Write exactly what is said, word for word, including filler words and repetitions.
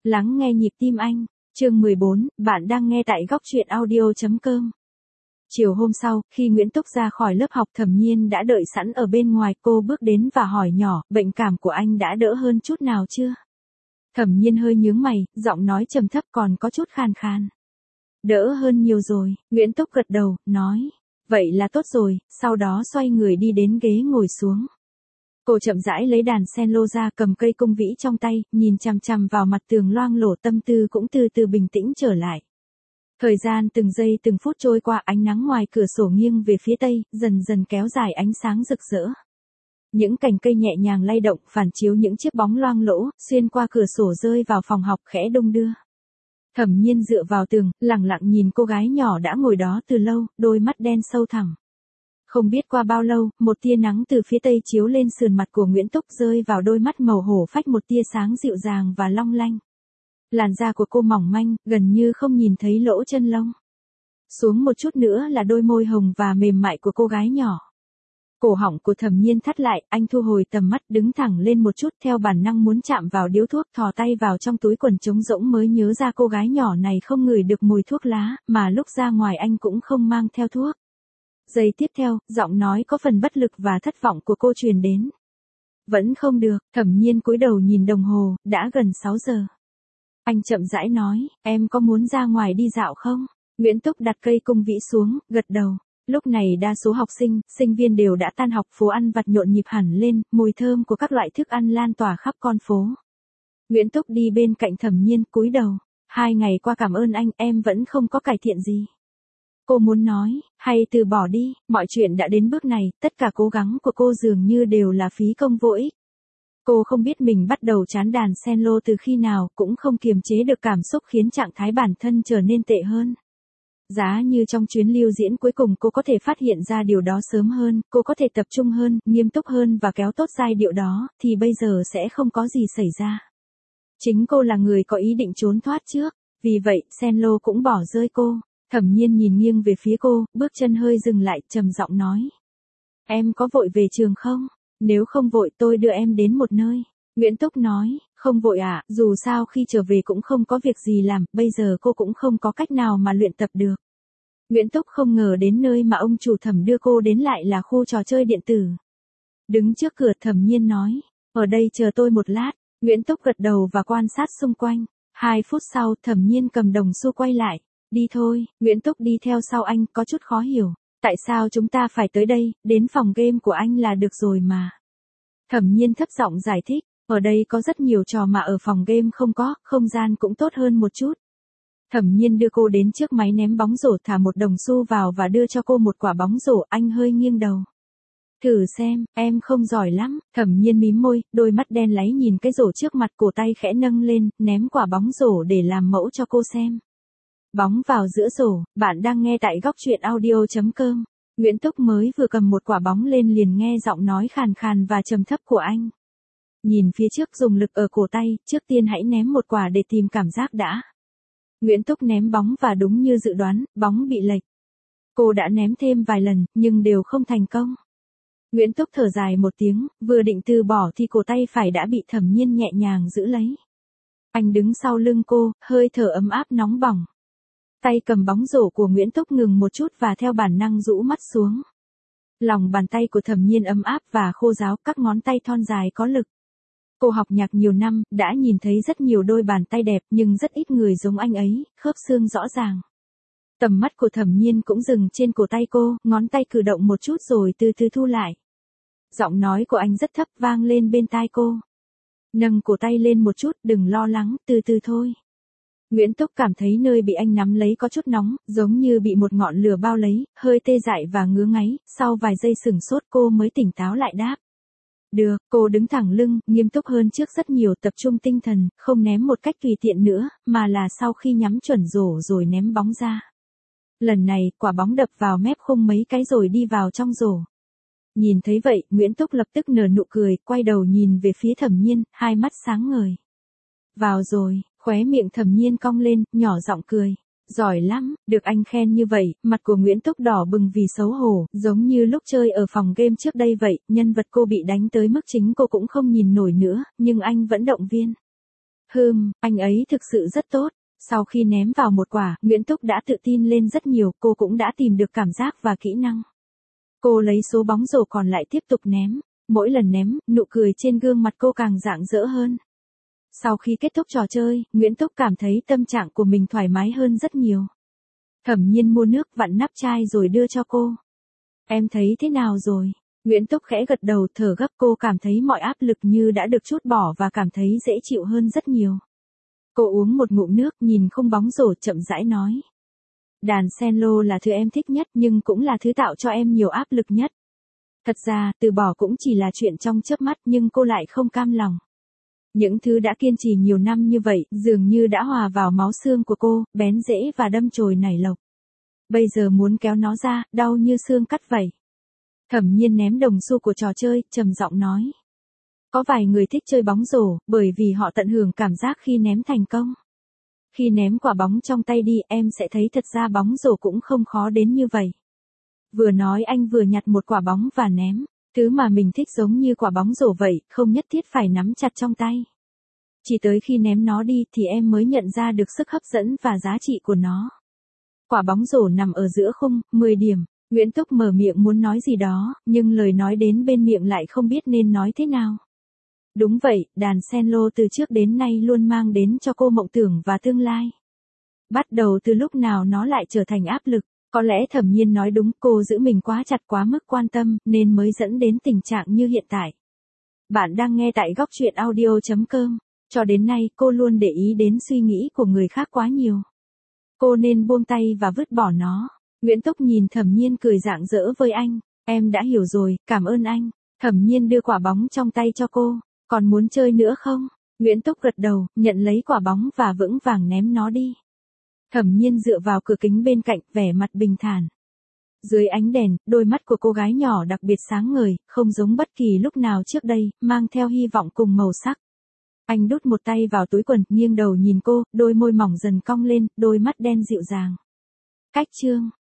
Lắng nghe nhịp tim anh, chương mười bốn, bạn đang nghe tại góc truyện audio.com. Chiều hôm sau, khi Nguyễn Túc ra khỏi lớp học, Thẩm Nhiên đã đợi sẵn ở bên ngoài. Cô bước đến và hỏi nhỏ, bệnh cảm của anh đã đỡ hơn chút nào chưa? Thẩm Nhiên hơi nhướng mày, giọng nói trầm thấp còn có chút khàn khàn. Đỡ hơn nhiều rồi, Nguyễn Túc gật đầu, nói. Vậy là tốt rồi, sau đó xoay người đi đến ghế ngồi xuống. Cô chậm rãi lấy đàn cello ra, cầm cây cung vĩ trong tay, nhìn chằm chằm vào mặt tường loang lổ, tâm tư cũng từ từ bình tĩnh trở lại. Thời gian từng giây từng phút trôi qua, ánh nắng ngoài cửa sổ nghiêng về phía tây, dần dần kéo dài ánh sáng rực rỡ. Những cành cây nhẹ nhàng lay động, phản chiếu những chiếc bóng loang lỗ, xuyên qua cửa sổ rơi vào phòng học khẽ đung đưa. Thẩm Nhiên dựa vào tường, lặng lặng nhìn cô gái nhỏ đã ngồi đó từ lâu, đôi mắt đen sâu thẳm. Không biết qua bao lâu, một tia nắng từ phía tây chiếu lên sườn mặt của Nguyễn Túc, rơi vào đôi mắt màu hổ phách một tia sáng dịu dàng và long lanh. Làn da của cô mỏng manh, gần như không nhìn thấy lỗ chân lông. Xuống một chút nữa là đôi môi hồng và mềm mại của cô gái nhỏ. Cổ họng của Thẩm Nhiên thắt lại, anh thu hồi tầm mắt, đứng thẳng lên một chút, theo bản năng muốn chạm vào điếu thuốc, thò tay vào trong túi quần trống rỗng mới nhớ ra cô gái nhỏ này không ngửi được mùi thuốc lá, mà lúc ra ngoài anh cũng không mang theo thuốc. Giây tiếp theo, giọng nói có phần bất lực và thất vọng của cô truyền đến. Vẫn không được. Thẩm Nhiên cúi đầu nhìn đồng hồ, đã gần sáu giờ. Anh chậm rãi nói, em có muốn ra ngoài đi dạo không? Nguyễn Túc đặt cây cung vĩ xuống, gật đầu. Lúc này đa số học sinh, sinh viên đều đã tan học, phố ăn vặt nhộn nhịp hẳn lên, mùi thơm của các loại thức ăn lan tỏa khắp con phố. Nguyễn Túc đi bên cạnh Thẩm Nhiên, cúi đầu. Hai ngày qua cảm ơn anh, em vẫn không có cải thiện gì. Cô muốn nói, hay từ bỏ đi, mọi chuyện đã đến bước này, tất cả cố gắng của cô dường như đều là phí công vô ích. Cô không biết mình bắt đầu chán đàn cello từ khi nào, cũng không kiềm chế được cảm xúc khiến trạng thái bản thân trở nên tệ hơn. Giá như trong chuyến lưu diễn cuối cùng cô có thể phát hiện ra điều đó sớm hơn, cô có thể tập trung hơn, nghiêm túc hơn và kéo tốt giai điệu đó, thì bây giờ sẽ không có gì xảy ra. Chính cô là người có ý định trốn thoát trước, vì vậy, cello cũng bỏ rơi cô. Thẩm Nhiên nhìn nghiêng về phía cô, bước chân hơi dừng lại, trầm giọng nói. Em có vội về trường không? Nếu không vội tôi đưa em đến một nơi. Nguyễn Túc nói, không vội ạ, à, dù sao khi trở về cũng không có việc gì làm, bây giờ cô cũng không có cách nào mà luyện tập được. Nguyễn Túc không ngờ đến nơi mà ông chủ Thẩm đưa cô đến lại là khu trò chơi điện tử. Đứng trước cửa, Thẩm Nhiên nói, ở đây chờ tôi một lát. Nguyễn Túc gật đầu và quan sát xung quanh. Hai phút sau, Thẩm Nhiên cầm đồng xu quay lại. Đi thôi. Nguyễn Túc đi theo sau anh, có chút khó hiểu. Tại sao chúng ta phải tới đây, đến phòng game của anh là được rồi mà. Thẩm Nhiên thấp giọng giải thích, ở đây có rất nhiều trò mà ở phòng game không có, không gian cũng tốt hơn một chút. Thẩm Nhiên đưa cô đến trước máy ném bóng rổ, thả một đồng xu vào và đưa cho cô một quả bóng rổ, anh hơi nghiêng đầu. Thử xem, em không giỏi lắm. Thẩm Nhiên mím môi, đôi mắt đen láy nhìn cái rổ trước mặt, cổ tay khẽ nâng lên, ném quả bóng rổ để làm mẫu cho cô xem. Bóng vào giữa rổ, bạn đang nghe tại góc truyện audio.com. Nguyễn Túc mới vừa cầm một quả bóng lên liền nghe giọng nói khàn khàn và trầm thấp của anh. Nhìn phía trước, dùng lực ở cổ tay, trước tiên hãy ném một quả để tìm cảm giác đã. Nguyễn Túc ném bóng và đúng như dự đoán, bóng bị lệch. Cô đã ném thêm vài lần, nhưng đều không thành công. Nguyễn Túc thở dài một tiếng, vừa định từ bỏ thì cổ tay phải đã bị Thẩm Nhiên nhẹ nhàng giữ lấy. Anh đứng sau lưng cô, hơi thở ấm áp nóng bỏng. Tay cầm bóng rổ của Nguyễn Túc ngừng một chút và theo bản năng rũ mắt xuống. Lòng bàn tay của Thẩm Nhiên ấm áp và khô ráo, các ngón tay thon dài có lực. Cô học nhạc nhiều năm, đã nhìn thấy rất nhiều đôi bàn tay đẹp nhưng rất ít người giống anh ấy, khớp xương rõ ràng. Tầm mắt của Thẩm Nhiên cũng dừng trên cổ tay cô, ngón tay cử động một chút rồi từ từ thu lại. Giọng nói của anh rất thấp vang lên bên tai cô. Nâng cổ tay lên một chút, đừng lo lắng, từ từ thôi. Nguyễn Túc cảm thấy nơi bị anh nắm lấy có chút nóng, giống như bị một ngọn lửa bao lấy, hơi tê dại và ngứa ngáy, sau vài giây sửng sốt cô mới tỉnh táo lại đáp. Được, cô đứng thẳng lưng, nghiêm túc hơn trước rất nhiều, tập trung tinh thần, không ném một cách tùy tiện nữa, mà là sau khi nhắm chuẩn rổ rồi ném bóng ra. Lần này, quả bóng đập vào mép khung mấy cái rồi đi vào trong rổ. Nhìn thấy vậy, Nguyễn Túc lập tức nở nụ cười, quay đầu nhìn về phía Thẩm Nhiên, hai mắt sáng ngời. Vào rồi. Khóe miệng Thẩm Nhiên cong lên, nhỏ giọng cười. Giỏi lắm, được anh khen như vậy, mặt của Nguyễn Túc đỏ bừng vì xấu hổ, giống như lúc chơi ở phòng game trước đây vậy, nhân vật cô bị đánh tới mức chính cô cũng không nhìn nổi nữa, nhưng anh vẫn động viên. Hừm, anh ấy thực sự rất tốt. Sau khi ném vào một quả, Nguyễn Túc đã tự tin lên rất nhiều, cô cũng đã tìm được cảm giác và kỹ năng. Cô lấy số bóng rổ còn lại tiếp tục ném. Mỗi lần ném, nụ cười trên gương mặt cô càng rạng rỡ hơn. Sau khi kết thúc trò chơi, Nguyễn Túc cảm thấy tâm trạng của mình thoải mái hơn rất nhiều. Thẩm Nhiên mua nước vặn nắp chai rồi đưa cho cô. Em thấy thế nào rồi? Nguyễn Túc khẽ gật đầu, thở gấp, cô cảm thấy mọi áp lực như đã được trút bỏ và cảm thấy dễ chịu hơn rất nhiều. Cô uống một ngụm nước, nhìn khung bóng rổ, chậm rãi nói. Đàn cello là thứ em thích nhất nhưng cũng là thứ tạo cho em nhiều áp lực nhất. Thật ra, từ bỏ cũng chỉ là chuyện trong chớp mắt nhưng cô lại không cam lòng. Những thứ đã kiên trì nhiều năm như vậy, dường như đã hòa vào máu xương của cô, bén rễ và đâm chồi nảy lộc. Bây giờ muốn kéo nó ra, đau như xương cắt vậy. Thẩm Nhiên ném đồng xu của trò chơi, trầm giọng nói. Có vài người thích chơi bóng rổ, bởi vì họ tận hưởng cảm giác khi ném thành công. Khi ném quả bóng trong tay đi, em sẽ thấy thật ra bóng rổ cũng không khó đến như vậy. Vừa nói anh vừa nhặt một quả bóng và ném. Thứ mà mình thích giống như quả bóng rổ vậy, không nhất thiết phải nắm chặt trong tay. Chỉ tới khi ném nó đi thì em mới nhận ra được sức hấp dẫn và giá trị của nó. Quả bóng rổ nằm ở giữa khung, mười điểm. Nguyễn Túc mở miệng muốn nói gì đó, nhưng lời nói đến bên miệng lại không biết nên nói thế nào. Đúng vậy, đàn cello từ trước đến nay luôn mang đến cho cô mộng tưởng và tương lai. Bắt đầu từ lúc nào nó lại trở thành áp lực. Có lẽ Thẩm Nhiên nói đúng, cô giữ mình quá chặt, quá mức quan tâm, nên mới dẫn đến tình trạng như hiện tại. Bạn đang nghe tại góc truyện audio chấm com. Cho đến nay, cô luôn để ý đến suy nghĩ của người khác quá nhiều. Cô nên buông tay và vứt bỏ nó. Nguyễn Túc nhìn Thẩm Nhiên cười rạng rỡ với anh. Em đã hiểu rồi, cảm ơn anh. Thẩm Nhiên đưa quả bóng trong tay cho cô. Còn muốn chơi nữa không? Nguyễn Túc gật đầu, nhận lấy quả bóng và vững vàng ném nó đi. Thẩm Nhiên dựa vào cửa kính bên cạnh, vẻ mặt bình thản. Dưới ánh đèn, đôi mắt của cô gái nhỏ đặc biệt sáng ngời, không giống bất kỳ lúc nào trước đây, mang theo hy vọng cùng màu sắc. Anh đút một tay vào túi quần, nghiêng đầu nhìn cô, đôi môi mỏng dần cong lên, đôi mắt đen dịu dàng. Cách chương